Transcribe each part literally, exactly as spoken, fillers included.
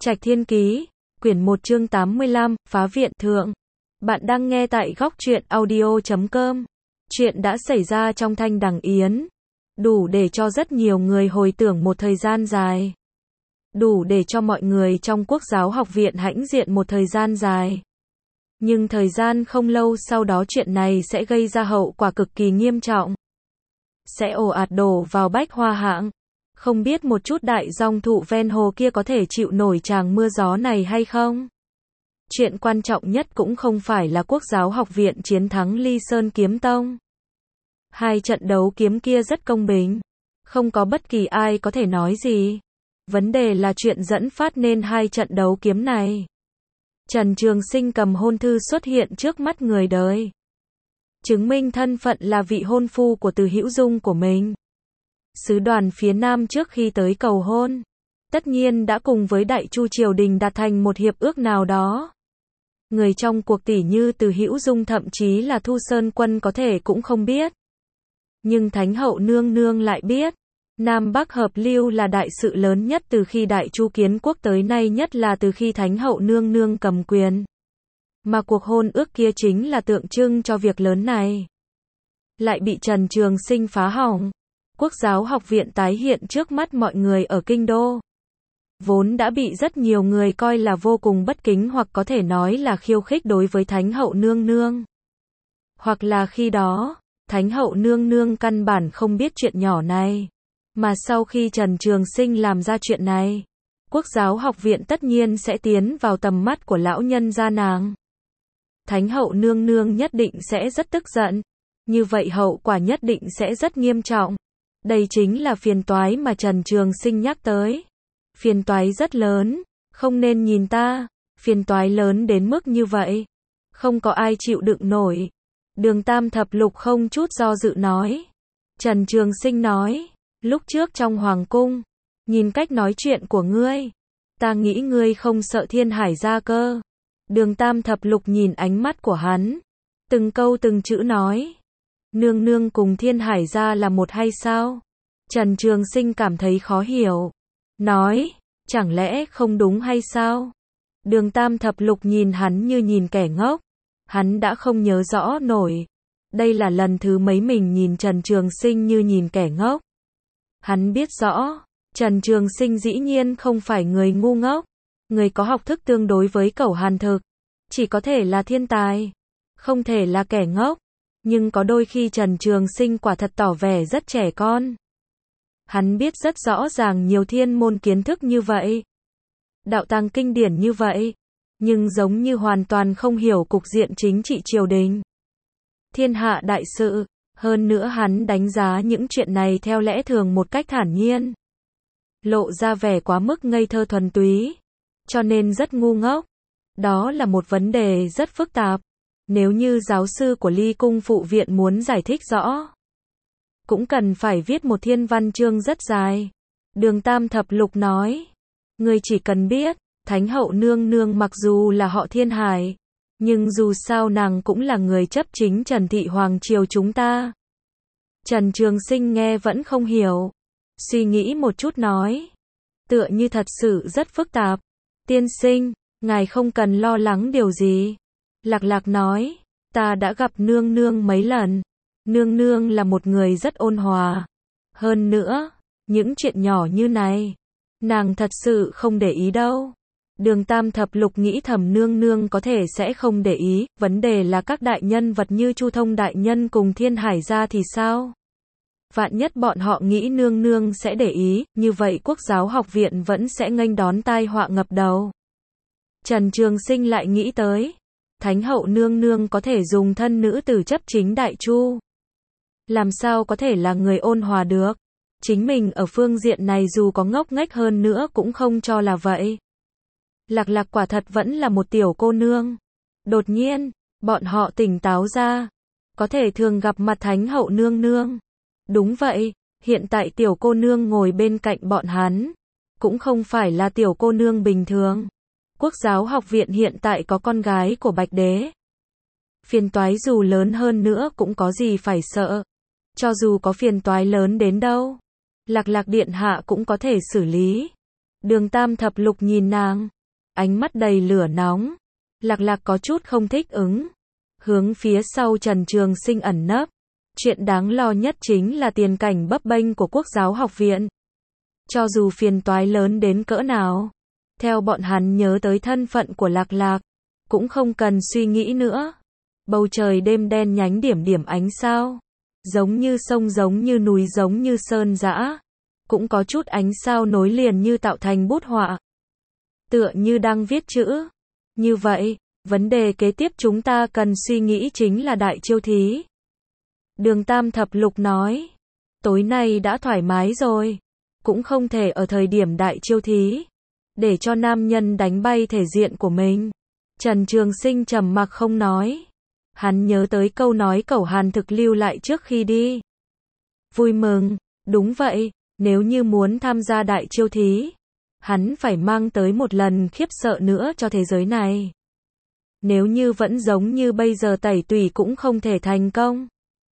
Trạch Thiên Ký, quyển một chương tám mươi lăm, Phá Viện Thượng. Bạn đang nghe tại góc truyện audio chấm com. Chuyện đã xảy ra trong Thanh Đằng Yến. Đủ để cho rất nhiều người hồi tưởng một thời gian dài. Đủ để cho mọi người trong Quốc giáo học viện hãnh diện một thời gian dài. Nhưng thời gian không lâu sau đó chuyện này sẽ gây ra hậu quả cực kỳ nghiêm trọng. Sẽ ồ ạt đổ vào Bách Hoa Hạng. Không biết một chút đại dòng thụ ven hồ kia có thể chịu nổi tràng mưa gió này hay không? Chuyện quan trọng nhất cũng không phải là Quốc giáo học viện chiến thắng Ly Sơn Kiếm Tông. Hai trận đấu kiếm kia rất công bình. Không có bất kỳ ai có thể nói gì. Vấn đề là chuyện dẫn phát nên hai trận đấu kiếm này. Trần Trường Sinh cầm hôn thư xuất hiện trước mắt người đời. Chứng minh thân phận là vị hôn phu của Từ Hữu Dung của mình. Sứ đoàn phía Nam trước khi tới cầu hôn, tất nhiên đã cùng với Đại Chu triều đình đạt thành một hiệp ước nào đó. Người trong cuộc tỷ như Từ Hữu Dung thậm chí là Thu Sơn Quân có thể cũng không biết. Nhưng Thánh hậu nương nương lại biết. Nam Bắc hợp lưu là đại sự lớn nhất từ khi Đại Chu kiến quốc tới nay, nhất là từ khi Thánh hậu nương nương cầm quyền. Mà cuộc hôn ước kia chính là tượng trưng cho việc lớn này. Lại bị Trần Trường Sinh phá hỏng. Quốc giáo học viện tái hiện trước mắt mọi người ở kinh đô. Vốn đã bị rất nhiều người coi là vô cùng bất kính hoặc có thể nói là khiêu khích đối với Thánh hậu nương nương. Hoặc là khi đó, Thánh hậu nương nương căn bản không biết chuyện nhỏ này. Mà sau khi Trần Trường Sinh làm ra chuyện này, Quốc giáo học viện tất nhiên sẽ tiến vào tầm mắt của lão nhân gia nàng. Thánh hậu nương nương nhất định sẽ rất tức giận. Như vậy hậu quả nhất định sẽ rất nghiêm trọng. Đây chính là phiền toái mà Trần Trường Sinh nhắc tới. Phiền toái rất lớn, không nên nhìn ta, phiền toái lớn đến mức như vậy. Không có ai chịu đựng nổi. Đường Tam Thập Lục không chút do dự nói. Trần Trường Sinh nói, lúc trước trong Hoàng Cung, nhìn cách nói chuyện của ngươi, ta nghĩ ngươi không sợ Thiên Hải gia cơ. Đường Tam Thập Lục nhìn ánh mắt của hắn, từng câu từng chữ nói. Nương nương cùng Thiên Hải gia là một hay sao? Trần Trường Sinh cảm thấy khó hiểu. Nói, chẳng lẽ không đúng hay sao? Đường Tam Thập Lục nhìn hắn như nhìn kẻ ngốc. Hắn đã không nhớ rõ nổi. Đây là lần thứ mấy mình nhìn Trần Trường Sinh như nhìn kẻ ngốc. Hắn biết rõ, Trần Trường Sinh dĩ nhiên không phải người ngu ngốc. Người có học thức tương đối với Cẩu Hàn Thực. Chỉ có thể là thiên tài. Không thể là kẻ ngốc. Nhưng có đôi khi Trần Trường Sinh quả thật tỏ vẻ rất trẻ con. Hắn biết rất rõ ràng nhiều thiên môn kiến thức như vậy. Đạo tàng kinh điển như vậy. Nhưng giống như hoàn toàn không hiểu cục diện chính trị triều đình. Thiên hạ đại sự. Hơn nữa hắn đánh giá những chuyện này theo lẽ thường một cách thản nhiên. Lộ ra vẻ quá mức ngây thơ thuần túy. Cho nên rất ngu ngốc. Đó là một vấn đề rất phức tạp. Nếu như giáo sư của Ly Cung Phụ Viện muốn giải thích rõ, cũng cần phải viết một thiên văn chương rất dài. Đường Tam Thập Lục nói, người chỉ cần biết, Thánh hậu nương nương mặc dù là họ Thiên Hải, nhưng dù sao nàng cũng là người chấp chính Trần Thị Hoàng triều chúng ta. Trần Trường Sinh nghe vẫn không hiểu. Suy nghĩ một chút nói, tựa như thật sự rất phức tạp. Tiên sinh, ngài không cần lo lắng điều gì. Lạc Lạc nói, ta đã gặp nương nương mấy lần. Nương nương là một người rất ôn hòa. Hơn nữa, những chuyện nhỏ như này, nàng thật sự không để ý đâu. Đường Tam Thập Lục nghĩ thầm nương nương có thể sẽ không để ý. Vấn đề là các đại nhân vật như Chu Thông đại nhân cùng Thiên Hải gia thì sao? Vạn nhất bọn họ nghĩ nương nương sẽ để ý, như vậy Quốc giáo học viện vẫn sẽ nghênh đón tai họa ngập đầu. Trần Trường Sinh lại nghĩ tới, Thánh hậu nương nương có thể dùng thân nữ tử chấp chính Đại Chu. Làm sao có thể là người ôn hòa được? Chính mình ở phương diện này dù có ngốc nghếch hơn nữa cũng không cho là vậy. Lạc Lạc quả thật vẫn là một tiểu cô nương. Đột nhiên, bọn họ tỉnh táo ra. Có thể thường gặp mặt Thánh hậu nương nương. Đúng vậy, hiện tại tiểu cô nương ngồi bên cạnh bọn hắn. Cũng không phải là tiểu cô nương bình thường. Quốc giáo học viện hiện tại có con gái của Bạch Đế. Phiền toái dù lớn hơn nữa cũng có gì phải sợ. Cho dù có phiền toái lớn đến đâu, Lạc Lạc điện hạ cũng có thể xử lý. Đường Tam Thập Lục nhìn nàng, ánh mắt đầy lửa nóng. Lạc Lạc có chút không thích ứng, hướng phía sau Trần Trường Sinh ẩn nấp. Chuyện đáng lo nhất chính là tiền cảnh bấp bênh của Quốc giáo học viện. Cho dù phiền toái lớn đến cỡ nào, theo bọn hắn nhớ tới thân phận của Lạc Lạc, cũng không cần suy nghĩ nữa. Bầu trời đêm đen nhánh điểm điểm ánh sao, giống như sông, giống như núi, giống như sơn dã, cũng có chút ánh sao nối liền như tạo thành bút họa, tựa như đang viết chữ. Như vậy, vấn đề kế tiếp chúng ta cần suy nghĩ chính là đại chiêu thí. Đường Tam Thập Lục nói, tối nay đã thoải mái rồi, cũng không thể ở thời điểm đại chiêu thí, để cho nam nhân đánh bay thể diện của mình. Trần Trường Sinh trầm mặc không nói. Hắn nhớ tới câu nói Cẩu Hàn thực lưu lại trước khi đi. Vui mừng, đúng vậy, nếu như muốn tham gia đại chiêu thí, hắn phải mang tới một lần khiếp sợ nữa cho thế giới này. Nếu như vẫn giống như bây giờ tẩy tùy cũng không thể thành công.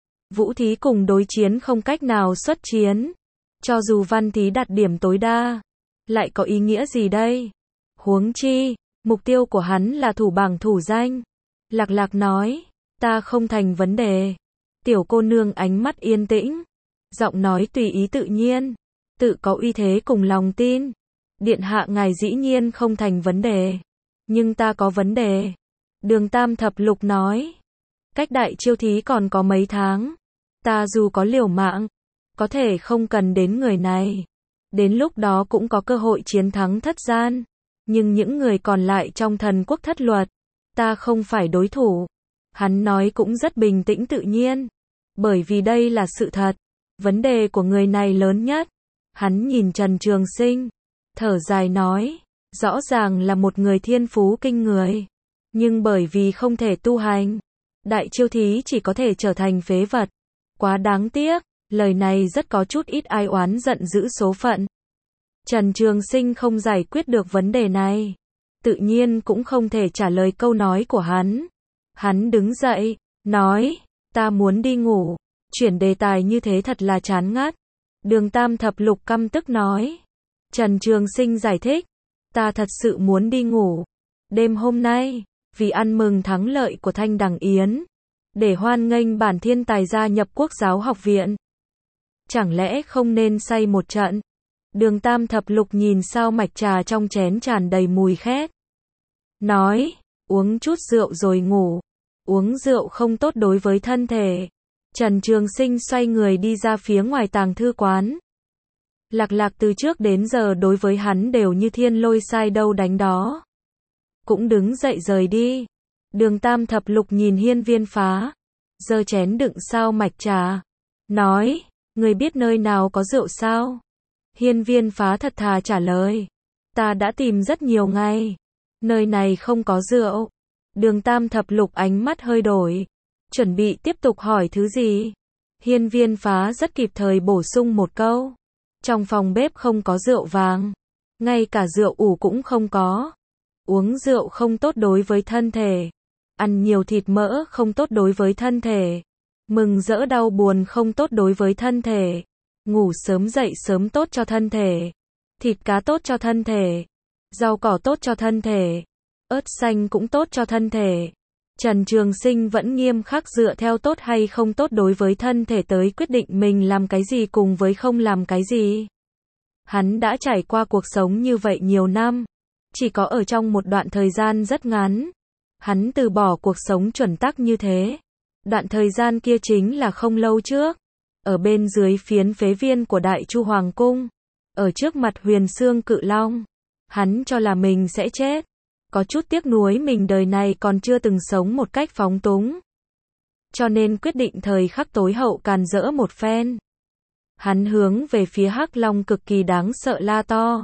Vũ thí cùng đối chiến không cách nào xuất chiến. Cho dù văn thí đạt điểm tối đa, lại có ý nghĩa gì đây? Huống chi, mục tiêu của hắn là thủ bảng thủ danh. Lạc Lạc nói, ta không thành vấn đề. Tiểu cô nương ánh mắt yên tĩnh, giọng nói tùy ý tự nhiên, tự có uy thế cùng lòng tin. Điện hạ ngài dĩ nhiên không thành vấn đề, nhưng ta có vấn đề. Đường Tam Thập Lục nói, cách đại chiêu thí còn có mấy tháng, ta dù có liều mạng, có thể không cần đến người này. Đến lúc đó cũng có cơ hội chiến thắng thất gian. Nhưng những người còn lại trong thần quốc thất luật, ta không phải đối thủ. Hắn nói cũng rất bình tĩnh tự nhiên. Bởi vì đây là sự thật. Vấn đề của người này lớn nhất. Hắn nhìn Trần Trường Sinh, thở dài nói, rõ ràng là một người thiên phú kinh người. Nhưng bởi vì không thể tu hành, đại chiêu thí chỉ có thể trở thành phế vật. Quá đáng tiếc. Lời này rất có chút ít ai oán giận dữ số phận. Trần Trường Sinh không giải quyết được vấn đề này, tự nhiên cũng không thể trả lời câu nói của hắn. Hắn đứng dậy, nói, ta muốn đi ngủ. Chuyển đề tài như thế thật là chán ngắt. Đường Tam Thập Lục căm tức nói. Trần Trường Sinh giải thích, ta thật sự muốn đi ngủ. Đêm hôm nay, vì ăn mừng thắng lợi của Thanh Đằng Yến, để hoan nghênh bản thiên tài gia nhập Quốc giáo học viện, chẳng lẽ không nên say một trận? Đường Tam Thập Lục nhìn sao mạch trà trong chén tràn đầy mùi khét, nói, uống chút rượu rồi ngủ. Uống rượu không tốt đối với thân thể. Trần Trường Sinh xoay người đi ra phía ngoài tàng thư quán. Lạc Lạc từ trước đến giờ đối với hắn đều như thiên lôi sai đâu đánh đó, cũng đứng dậy rời đi. Đường Tam Thập Lục nhìn Hiên Viên Phá, giơ chén đựng sao mạch trà, nói, người biết nơi nào có rượu sao? Hiên Viên Phá thật thà trả lời, ta đã tìm rất nhiều ngày, nơi này không có rượu. Đường Tam Thập Lục ánh mắt hơi đổi, chuẩn bị tiếp tục hỏi thứ gì. Hiên Viên Phá rất kịp thời bổ sung một câu, trong phòng bếp không có rượu vàng, ngay cả rượu ủ cũng không có. Uống rượu không tốt đối với thân thể, ăn nhiều thịt mỡ không tốt đối với thân thể, mừng rỡ đau buồn không tốt đối với thân thể, ngủ sớm dậy sớm tốt cho thân thể, thịt cá tốt cho thân thể, rau cỏ tốt cho thân thể, ớt xanh cũng tốt cho thân thể. Trần Trường Sinh vẫn nghiêm khắc dựa theo tốt hay không tốt đối với thân thể tới quyết định mình làm cái gì cùng với không làm cái gì. Hắn đã trải qua cuộc sống như vậy nhiều năm, chỉ có ở trong một đoạn thời gian rất ngắn, hắn từ bỏ cuộc sống chuẩn tắc như thế. Đoạn thời gian kia chính là không lâu trước, ở bên dưới phiến phế viên của Đại Chu Hoàng Cung, ở trước mặt Huyền Xương Cự Long, hắn cho là mình sẽ chết. Có chút tiếc nuối mình đời này còn chưa từng sống một cách phóng túng, cho nên quyết định thời khắc tối hậu càn rỡ một phen. Hắn hướng về phía Hắc Long cực kỳ đáng sợ la to,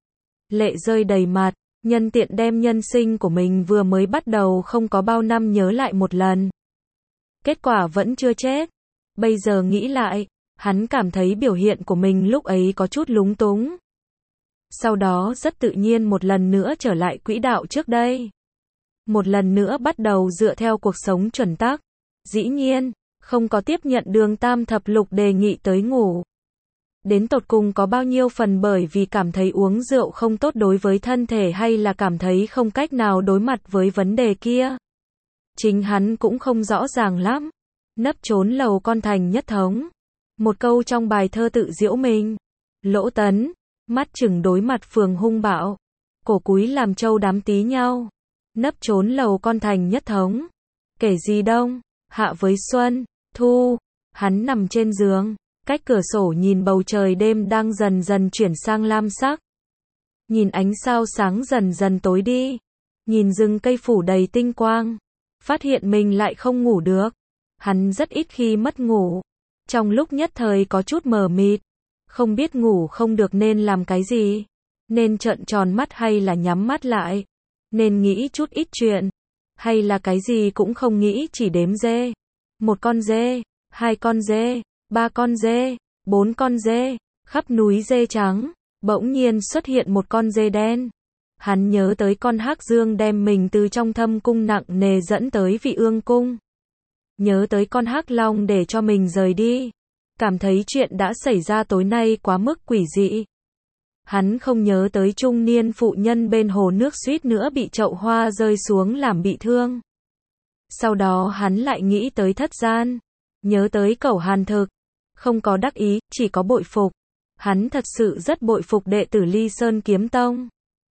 lệ rơi đầy mặt, nhân tiện đem nhân sinh của mình vừa mới bắt đầu không có bao năm nhớ lại một lần. Kết quả vẫn chưa chết. Bây giờ nghĩ lại, hắn cảm thấy biểu hiện của mình lúc ấy có chút lúng túng. Sau đó rất tự nhiên một lần nữa trở lại quỹ đạo trước đây. Một lần nữa bắt đầu dựa theo cuộc sống chuẩn tắc. Dĩ nhiên, không có tiếp nhận Đường Tam Thập Lục đề nghị tới ngủ. Đến tột cùng có bao nhiêu phần bởi vì cảm thấy uống rượu không tốt đối với thân thể hay là cảm thấy không cách nào đối mặt với vấn đề kia. Chính hắn cũng không rõ ràng lắm. Nấp trốn lầu con thành nhất thống. Một câu trong bài thơ tự giễu mình. Lỗ Tấn, mắt chừng đối mặt phường hung bạo. Cổ cúi làm trâu đám tí nhau. Nấp trốn lầu con thành nhất thống. Kể gì đông, hạ với xuân, thu. Hắn nằm trên giường, cách cửa sổ nhìn bầu trời đêm đang dần dần chuyển sang lam sắc. Nhìn ánh sao sáng dần dần tối đi. Nhìn rừng cây phủ đầy tinh quang. Phát hiện mình lại không ngủ được. Hắn rất ít khi mất ngủ. Trong lúc nhất thời có chút mờ mịt. Không biết ngủ không được nên làm cái gì. Nên trợn tròn mắt hay là nhắm mắt lại. Nên nghĩ chút ít chuyện. Hay là cái gì cũng không nghĩ chỉ đếm dê. Một con dê, hai con dê, ba con dê, bốn con dê. Khắp núi dê trắng, bỗng nhiên xuất hiện một con dê đen. Hắn nhớ tới con hắc dương đem mình từ trong thâm cung nặng nề dẫn tới Vị Ương cung. Nhớ tới con hắc long để cho mình rời đi. Cảm thấy chuyện đã xảy ra tối nay quá mức quỷ dị. Hắn không nhớ tới trung niên phụ nhân bên hồ nước suýt nữa bị chậu hoa rơi xuống làm bị thương. Sau đó hắn lại nghĩ tới thất gian. Nhớ tới Cẩu Hàn Thực. Không có đắc ý, chỉ có bội phục. Hắn thật sự rất bội phục đệ tử Ly Sơn Kiếm Tông.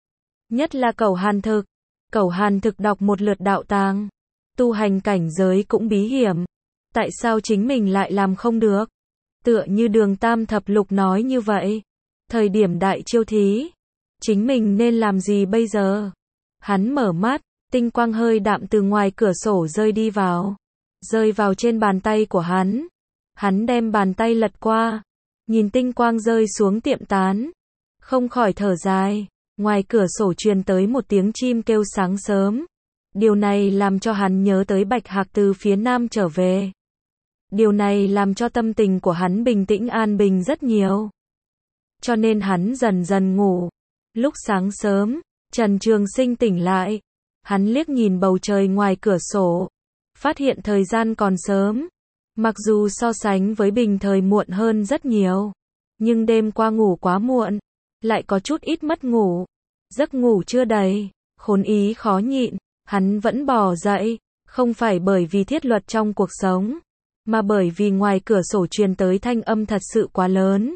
Nhất là Cẩu Hàn Thực. Cẩu Hàn Thực đọc một lượt đạo tàng. Tu hành cảnh giới cũng bí hiểm. Tại sao chính mình lại làm không được? Tựa như Đường Tam Thập Lục nói như vậy. Thời điểm đại chiêu thí. Chính mình nên làm gì bây giờ? Hắn mở mắt, tinh quang hơi đạm từ ngoài cửa sổ rơi đi vào. Rơi vào trên bàn tay của hắn. Hắn đem bàn tay lật qua. Nhìn tinh quang rơi xuống tiệm tán. Không khỏi thở dài. Ngoài cửa sổ truyền tới một tiếng chim kêu sáng sớm. Điều này làm cho hắn nhớ tới Bạch Hạc từ phía nam trở về. Điều này làm cho tâm tình của hắn bình tĩnh an bình rất nhiều. Cho nên hắn dần dần ngủ. Lúc sáng sớm, Trần Trường Sinh tỉnh lại. Hắn liếc nhìn bầu trời ngoài cửa sổ. Phát hiện thời gian còn sớm. Mặc dù so sánh với bình thời muộn hơn rất nhiều. Nhưng đêm qua ngủ quá muộn. Lại có chút ít mất ngủ. Giấc ngủ chưa đầy. Khốn ý khó nhịn. Hắn vẫn bò dậy. Không phải bởi vì thiết luật trong cuộc sống. Mà bởi vì ngoài cửa sổ truyền tới thanh âm thật sự quá lớn.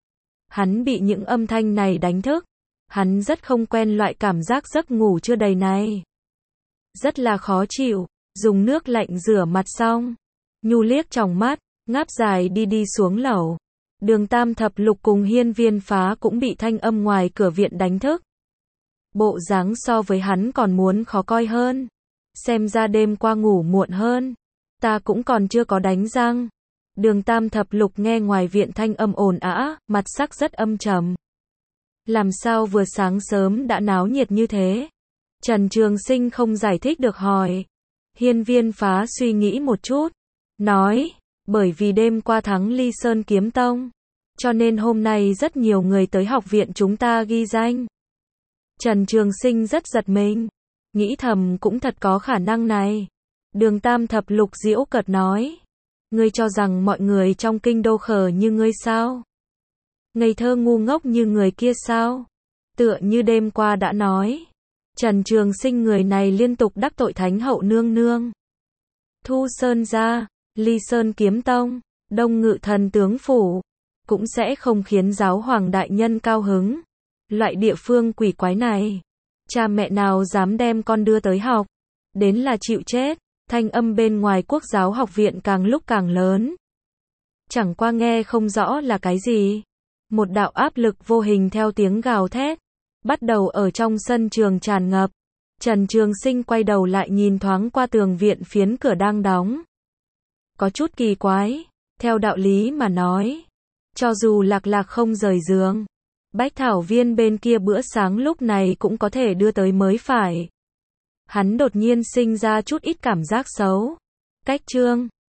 Hắn bị những âm thanh này đánh thức. Hắn rất không quen loại cảm giác giấc ngủ chưa đầy này. Rất là khó chịu. Dùng nước lạnh rửa mặt xong. Nhu liếc tròng mắt. Ngáp dài đi đi xuống lầu. Đường Tam Thập Lục cùng Hiên Viên Phá cũng bị thanh âm ngoài cửa viện đánh thức. Bộ dáng so với hắn còn muốn khó coi hơn. Xem ra đêm qua ngủ muộn hơn. Ta cũng còn chưa có đánh răng. Đường Tam Thập Lục nghe ngoài viện thanh âm ồn ào, mặt sắc rất âm trầm. Làm sao vừa sáng sớm đã náo nhiệt như thế? Trần Trường Sinh không giải thích được hỏi. Hiên Viên Phá suy nghĩ một chút. Nói, bởi vì đêm qua thắng Ly Sơn Kiếm Tông. Cho nên hôm nay rất nhiều người tới học viện chúng ta ghi danh. Trần Trường Sinh rất giật mình. Nghĩ thầm cũng thật có khả năng này. Đường Tam Thập Lục giễu cợt nói. Ngươi cho rằng mọi người trong kinh đô khờ như ngươi sao? Ngây thơ ngu ngốc như người kia sao? Tựa như đêm qua đã nói. Trần Trường Sinh người này liên tục đắc tội Thánh Hậu nương nương. Thu Sơn gia, Ly Sơn Kiếm Tông, Đông Ngự Thần tướng phủ. Cũng sẽ không khiến giáo hoàng đại nhân cao hứng. Loại địa phương quỷ quái này. Cha mẹ nào dám đem con đưa tới học. Đến là chịu chết. Thanh âm bên ngoài Quốc giáo học viện càng lúc càng lớn. Chẳng qua nghe không rõ là cái gì. Một đạo áp lực vô hình theo tiếng gào thét. Bắt đầu ở trong sân trường tràn ngập. Trần Trường Sinh quay đầu lại nhìn thoáng qua tường viện phiến cửa đang đóng. Có chút kỳ quái. Theo đạo lý mà nói. Cho dù Lạc Lạc không rời giường. Bách Thảo Viên bên kia bữa sáng lúc này cũng có thể đưa tới mới phải. Hắn đột nhiên sinh ra chút ít cảm giác xấu. Cách chương